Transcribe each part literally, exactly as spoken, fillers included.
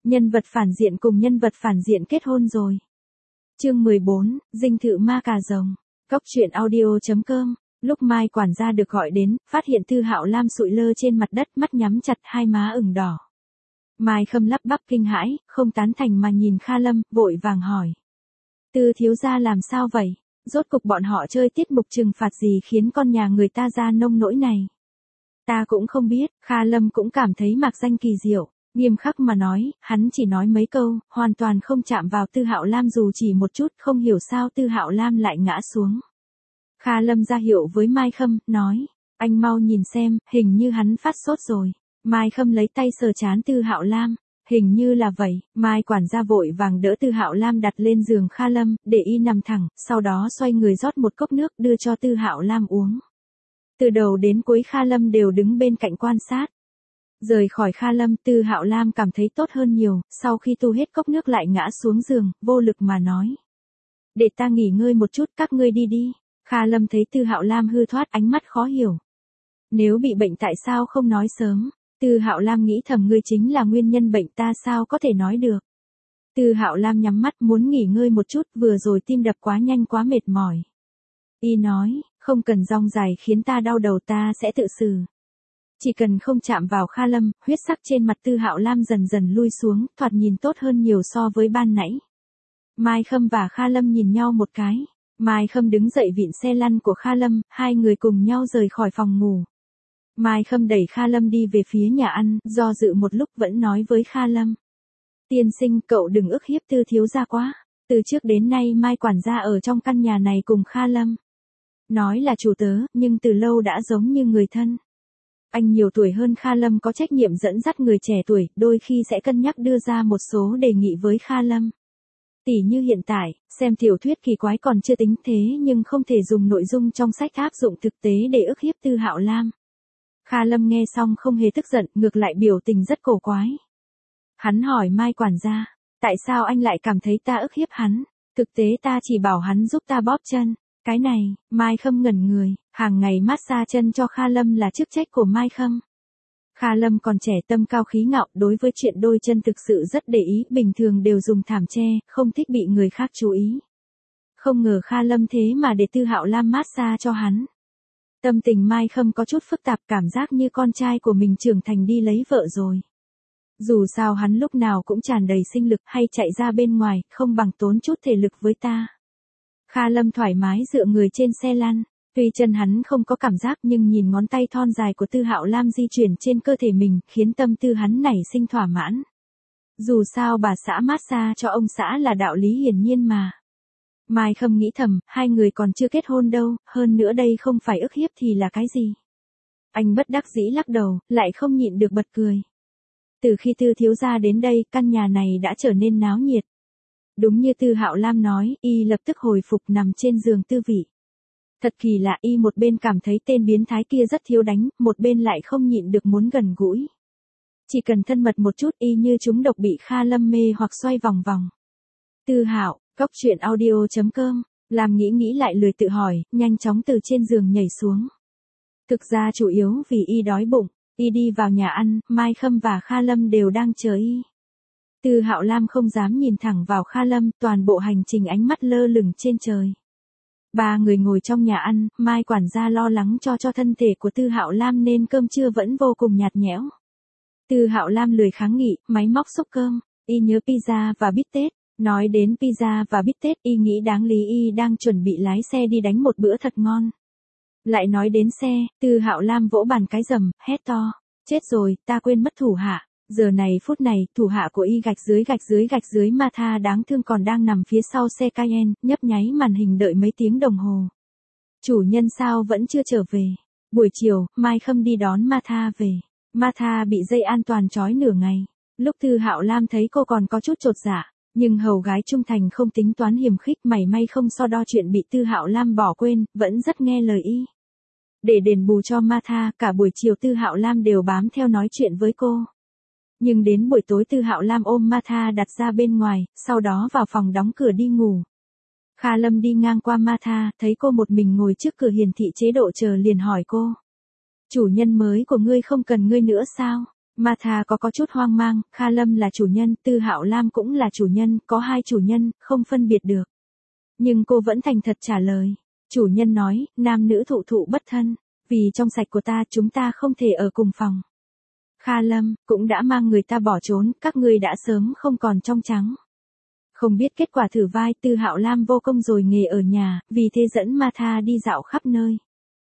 Nhân vật phản diện cùng nhân vật phản diện kết hôn rồi. Chương mười bốn, dinh thự ma cà rồng. Cốc truyện audio chấm com. Lúc Mai quản gia được gọi đến, phát hiện Tư Hạo Lam sụi lơ trên mặt đất, mắt nhắm chặt, hai má ửng đỏ. Mai Khâm lắp bắp kinh hãi, không tán thành mà nhìn Kha Lâm, vội vàng hỏi: Tư thiếu gia làm sao vậy? Rốt cục bọn họ chơi tiết mục trừng phạt gì khiến con nhà người ta ra nông nỗi này? Ta cũng không biết. Kha Lâm cũng cảm thấy mạc danh kỳ diệu, nghiêm khắc mà nói, hắn chỉ nói mấy câu, hoàn toàn không chạm vào Tư Hạo Lam dù chỉ một chút, không hiểu sao Tư Hạo Lam lại ngã xuống. Kha Lâm ra hiệu với Mai Khâm, nói: Anh mau nhìn xem, hình như hắn phát sốt rồi. Mai Khâm lấy tay sờ trán Tư Hạo Lam. Hình như là vậy. Mai quản gia vội vàng đỡ Tư Hạo Lam đặt lên giường Kha Lâm, để y nằm thẳng, sau đó xoay người rót một cốc nước đưa cho Tư Hạo Lam uống. Từ đầu đến cuối Kha Lâm đều đứng bên cạnh quan sát. Rời khỏi Kha Lâm, Tư Hạo Lam cảm thấy tốt hơn nhiều, sau khi tu hết cốc nước lại ngã xuống giường, vô lực mà nói: Để ta nghỉ ngơi một chút, các ngươi đi đi. Kha Lâm thấy Tư Hạo Lam hư thoát, ánh mắt khó hiểu. Nếu bị bệnh tại sao không nói sớm? Tư Hạo Lam nghĩ thầm, ngươi chính là nguyên nhân bệnh, ta sao có thể nói được. Tư Hạo Lam nhắm mắt muốn nghỉ ngơi một chút, vừa rồi tim đập quá nhanh quá mệt mỏi. Y nói: Không cần rong dài khiến ta đau đầu, ta sẽ tự xử. Chỉ cần không chạm vào Kha Lâm, huyết sắc trên mặt Tư Hạo Lam dần dần lui xuống, thoạt nhìn tốt hơn nhiều so với ban nãy. Mai Khâm và Kha Lâm nhìn nhau một cái. Mai Khâm đứng dậy vịn xe lăn của Kha Lâm, hai người cùng nhau rời khỏi phòng ngủ. Mai Khâm đẩy Kha Lâm đi về phía nhà ăn, do dự một lúc vẫn nói với Kha Lâm: Tiên sinh, cậu đừng ức hiếp Tư thiếu gia quá. Từ trước đến nay Mai quản gia ở trong căn nhà này cùng Kha Lâm. Nói là chủ tớ, nhưng từ lâu đã giống như người thân. Anh nhiều tuổi hơn Kha Lâm, có trách nhiệm dẫn dắt người trẻ tuổi, đôi khi sẽ cân nhắc đưa ra một số đề nghị với Kha Lâm. Tỉ như hiện tại, xem tiểu thuyết kỳ quái còn chưa tính, thế nhưng không thể dùng nội dung trong sách áp dụng thực tế để ức hiếp Tư Hạo Lam. Kha Lâm nghe xong không hề tức giận, ngược lại biểu tình rất cổ quái. Hắn hỏi Mai quản gia: Tại sao anh lại cảm thấy ta ức hiếp hắn? Thực tế ta chỉ bảo hắn giúp ta bóp chân. Cái này, Mai Khâm ngẩn người, hàng ngày massage chân cho Kha Lâm là chức trách của Mai Khâm. Kha Lâm còn trẻ, tâm cao khí ngạo, đối với chuyện đôi chân thực sự rất để ý, bình thường đều dùng thảm che, không thích bị người khác chú ý. Không ngờ Kha Lâm thế mà để Tư Hạo Lam massage cho hắn. Tâm tình Mai Khâm có chút phức tạp, cảm giác như con trai của mình trưởng thành đi lấy vợ rồi. Dù sao hắn lúc nào cũng tràn đầy sinh lực, hay chạy ra bên ngoài, không bằng tốn chút thể lực với ta. Kha Lâm thoải mái dựa người trên xe lăn. Tuy chân hắn không có cảm giác, nhưng nhìn ngón tay thon dài của Tư Hạo Lam di chuyển trên cơ thể mình, khiến tâm tư hắn nảy sinh thỏa mãn. Dù sao bà xã massage cho ông xã là đạo lý hiển nhiên mà. Mai Khâm nghĩ thầm, hai người còn chưa kết hôn đâu, hơn nữa đây không phải ức hiếp thì là cái gì. Anh bất đắc dĩ lắc đầu, lại không nhịn được bật cười. Từ khi Tư thiếu gia đến đây, căn nhà này đã trở nên náo nhiệt. Đúng như Tư Hạo Lam nói, y lập tức hồi phục nằm trên giường Tư vị. Thật kỳ lạ, y một bên cảm thấy tên biến thái kia rất thiếu đánh, một bên lại không nhịn được muốn gần gũi. Chỉ cần thân mật một chút, y như chúng độc bị Kha Lâm mê hoặc xoay vòng vòng. Tư Hạo, cốc truyện audio chấm com, làm nghĩ nghĩ lại lười tự hỏi, nhanh chóng từ trên giường nhảy xuống. Thực ra chủ yếu vì y đói bụng, y đi vào nhà ăn, Mai Khâm và Kha Lâm đều đang chờ y. Tư Hạo Lam không dám nhìn thẳng vào Kha Lâm, toàn bộ hành trình ánh mắt lơ lửng trên trời. Ba người ngồi trong nhà ăn, Mai quản gia lo lắng cho cho thân thể của Tư Hạo Lam nên cơm trưa vẫn vô cùng nhạt nhẽo. Tư Hạo Lam lười kháng nghị, máy móc xúc cơm, y nhớ pizza và bít tết. Nói đến pizza và bít tết, y nghĩ đáng lý y đang chuẩn bị lái xe đi đánh một bữa thật ngon. Lại nói đến xe, Tư Hạo Lam vỗ bàn cái rầm, hét to: Chết rồi, ta quên mất thủ hạ. Giờ này phút này, thủ hạ của y gạch dưới gạch dưới gạch dưới Martha đáng thương còn đang nằm phía sau xe Cayenne, nhấp nháy màn hình đợi mấy tiếng đồng hồ. Chủ nhân sao vẫn chưa trở về? Buổi chiều, Mai Khâm đi đón Martha về. Martha bị dây an toàn trói nửa ngày. Lúc Tư Hạo Lam thấy cô còn có chút chột dạ, nhưng hầu gái trung thành không tính toán hiềm khích, mảy may không so đo chuyện bị Tư Hạo Lam bỏ quên, vẫn rất nghe lời y. Để đền bù cho Martha, cả buổi chiều Tư Hạo Lam đều bám theo nói chuyện với cô. Nhưng đến buổi tối Tư Hạo Lam ôm Martha đặt ra bên ngoài, sau đó vào phòng đóng cửa đi ngủ. Kha Lâm đi ngang qua Martha, thấy cô một mình ngồi trước cửa hiển thị chế độ chờ liền hỏi cô: Chủ nhân mới của ngươi không cần ngươi nữa sao? Martha có có chút hoang mang, Kha Lâm là chủ nhân, Tư Hạo Lam cũng là chủ nhân, có hai chủ nhân, không phân biệt được. Nhưng cô vẫn thành thật trả lời. Chủ nhân nói, nam nữ thụ thụ bất thân, vì trong sạch của ta chúng ta không thể ở cùng phòng. Kha Lâm, cũng đã mang người ta bỏ trốn, các ngươi đã sớm không còn trong trắng. Không biết kết quả thử vai, Tư Hạo Lam vô công rồi nghề ở nhà, vì thế dẫn Martha đi dạo khắp nơi.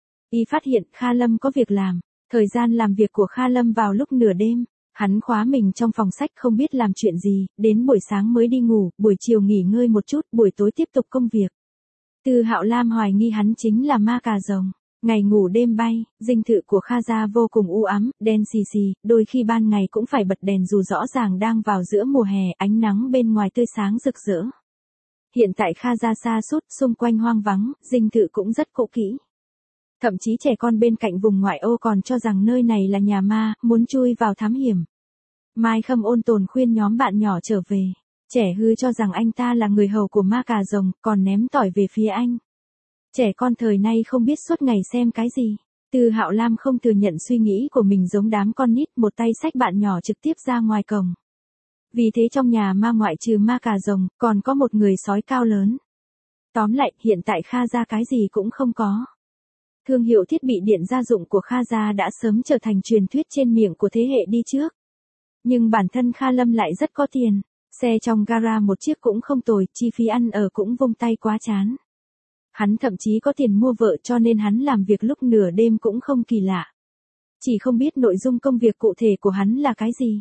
Y phát hiện Kha Lâm có việc làm, thời gian làm việc của Kha Lâm vào lúc nửa đêm, hắn khóa mình trong phòng sách không biết làm chuyện gì, đến buổi sáng mới đi ngủ, buổi chiều nghỉ ngơi một chút, buổi tối tiếp tục công việc. Tư Hạo Lam hoài nghi hắn chính là ma cà rồng. Ngày ngủ đêm bay, dinh thự của Kha gia vô cùng u ám, đen xì xì, đôi khi ban ngày cũng phải bật đèn dù rõ ràng đang vào giữa mùa hè, ánh nắng bên ngoài tươi sáng rực rỡ. Hiện tại Kha gia sa sút, xung quanh hoang vắng, dinh thự cũng rất cũ kỹ. Thậm chí trẻ con bên cạnh vùng ngoại ô còn cho rằng nơi này là nhà ma, muốn chui vào thám hiểm. Mai Khâm ôn tồn khuyên nhóm bạn nhỏ trở về. Trẻ hư cho rằng anh ta là người hầu của ma cà rồng, còn ném tỏi về phía anh. Trẻ con thời nay không biết suốt ngày xem cái gì. Tư Hạo Lam không thừa nhận suy nghĩ của mình giống đám con nít, một tay xách bạn nhỏ trực tiếp ra ngoài cổng. Vì thế trong nhà ma ngoại trừ ma cà rồng, còn có một người sói cao lớn. Tóm lại, hiện tại Kha gia cái gì cũng không có. Thương hiệu thiết bị điện gia dụng của Kha gia đã sớm trở thành truyền thuyết trên miệng của thế hệ đi trước. Nhưng bản thân Kha Lâm lại rất có tiền. Xe trong gara một chiếc cũng không tồi, chi phí ăn ở cũng vung tay quá chán. Hắn thậm chí có tiền mua vợ cho nên hắn làm việc lúc nửa đêm cũng không kỳ lạ. Chỉ không biết nội dung công việc cụ thể của hắn là cái gì.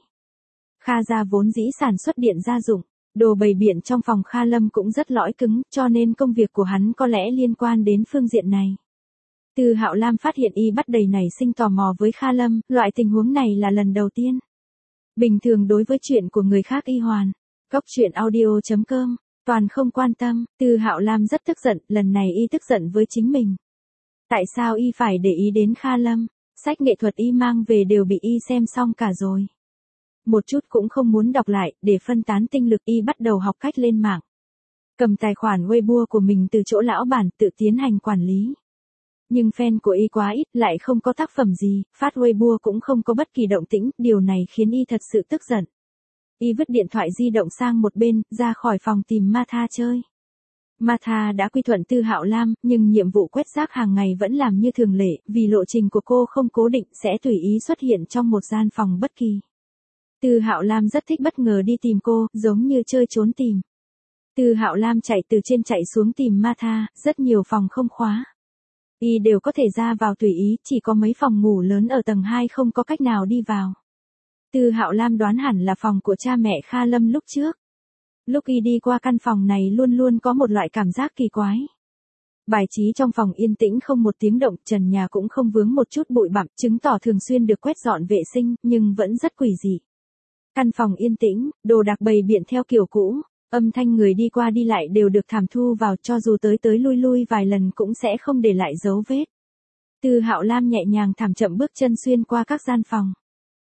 Kha gia vốn dĩ sản xuất điện gia dụng, đồ bày biện trong phòng Kha Lâm cũng rất lõi cứng, cho nên công việc của hắn có lẽ liên quan đến phương diện này. Tư Hạo Lam phát hiện y bắt đầy nảy sinh tò mò với Kha Lâm, loại tình huống này là lần đầu tiên. Bình thường đối với chuyện của người khác y hoàn. Góc truyện audio chấm com, toàn không quan tâm, Tư Hạo Lam rất tức giận, lần này y tức giận với chính mình. Tại sao y phải để ý đến Kha Lâm, sách nghệ thuật y mang về đều bị y xem xong cả rồi. Một chút cũng không muốn đọc lại, để phân tán tinh lực y bắt đầu học cách lên mạng. Cầm tài khoản Weibo của mình từ chỗ lão bản tự tiến hành quản lý. Nhưng fan của y quá ít, lại không có tác phẩm gì, phát Weibo cũng không có bất kỳ động tĩnh, điều này khiến y thật sự tức giận. Y vứt điện thoại di động sang một bên, ra khỏi phòng tìm Martha chơi. Martha đã quy thuận Tư Hạo Lam, nhưng nhiệm vụ quét rác hàng ngày vẫn làm như thường lệ, vì lộ trình của cô không cố định sẽ tùy ý xuất hiện trong một gian phòng bất kỳ. Tư Hạo Lam rất thích bất ngờ đi tìm cô, giống như chơi trốn tìm. Tư Hạo Lam chạy từ trên chạy xuống tìm Martha, rất nhiều phòng không khóa. Y đều có thể ra vào tùy ý, chỉ có mấy phòng ngủ lớn ở tầng hai không có cách nào đi vào. Tư Hạo Lam đoán hẳn là phòng của cha mẹ Kha Lâm lúc trước. Lúc y đi qua căn phòng này luôn luôn có một loại cảm giác kỳ quái. Bài trí trong phòng yên tĩnh không một tiếng động, trần nhà cũng không vướng một chút bụi bặm, chứng tỏ thường xuyên được quét dọn vệ sinh, nhưng vẫn rất quỷ dị. Căn phòng yên tĩnh, đồ đạc bày biện theo kiểu cũ, âm thanh người đi qua đi lại đều được thảm thu vào, cho dù tới tới lui lui vài lần cũng sẽ không để lại dấu vết. Tư Hạo Lam nhẹ nhàng thảm chậm bước chân xuyên qua các gian phòng.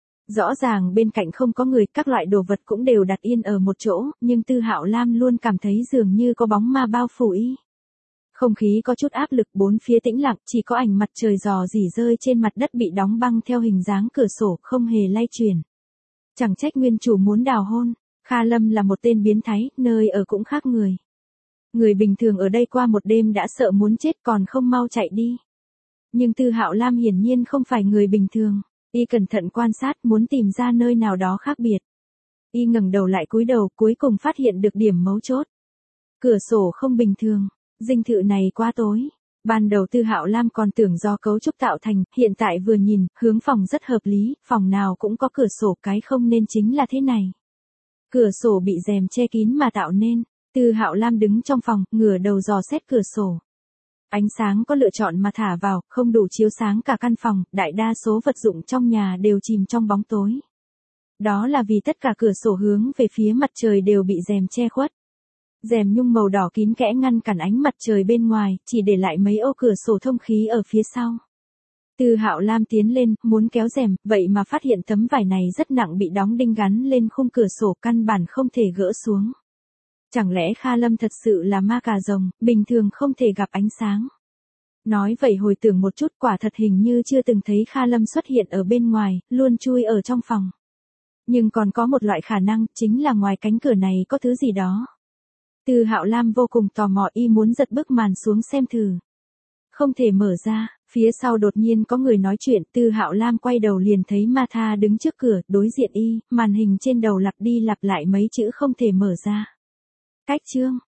Rõ ràng bên cạnh không có người, các loại đồ vật cũng đều đặt yên ở một chỗ, nhưng Tư Hạo Lam luôn cảm thấy dường như có bóng ma bao phủ y. Không khí có chút áp lực, bốn phía tĩnh lặng, chỉ có ảnh mặt trời rò rỉ rơi trên mặt đất bị đóng băng theo hình dáng cửa sổ, không hề lay chuyển. Chẳng trách nguyên chủ muốn đào hôn, Kha Lâm là một tên biến thái, nơi ở cũng khác người. Người bình thường ở đây qua một đêm đã sợ muốn chết còn không mau chạy đi. Nhưng Tư Hạo Lam hiển nhiên không phải người bình thường. Y cẩn thận quan sát, muốn tìm ra nơi nào đó khác biệt. Y ngẩng đầu lại cúi đầu, cuối cùng phát hiện được điểm mấu chốt. Cửa sổ không bình thường, dinh thự này quá tối. Ban đầu Tư Hạo Lam còn tưởng do cấu trúc tạo thành, hiện tại vừa nhìn, hướng phòng rất hợp lý, phòng nào cũng có cửa sổ, cái không nên chính là thế này. Cửa sổ bị rèm che kín mà tạo nên. Tư Hạo Lam đứng trong phòng, ngửa đầu dò xét cửa sổ. Ánh sáng có lựa chọn mà thả vào, không đủ chiếu sáng cả căn phòng, đại đa số vật dụng trong nhà đều chìm trong bóng tối. Đó là vì tất cả cửa sổ hướng về phía mặt trời đều bị rèm che khuất. Rèm nhung màu đỏ kín kẽ ngăn cản ánh mặt trời bên ngoài, chỉ để lại mấy ô cửa sổ thông khí ở phía sau. Tư Hạo Lam tiến lên, muốn kéo rèm, vậy mà phát hiện tấm vải này rất nặng bị đóng đinh gắn lên khung cửa sổ, căn bản không thể gỡ xuống. Chẳng lẽ Kha Lâm thật sự là ma cà rồng, bình thường không thể gặp ánh sáng. Nói vậy hồi tưởng một chút, quả thật hình như chưa từng thấy Kha Lâm xuất hiện ở bên ngoài, luôn chui ở trong phòng. Nhưng còn có một loại khả năng, chính là ngoài cánh cửa này có thứ gì đó. Từ Hạo Lam vô cùng tò mò y muốn giật bức màn xuống xem thử. Không thể mở ra, phía sau đột nhiên có người nói chuyện, Từ Hạo Lam quay đầu liền thấy Martha đứng trước cửa, đối diện y, màn hình trên đầu lặp đi lặp lại mấy chữ không thể mở ra. Cách chương.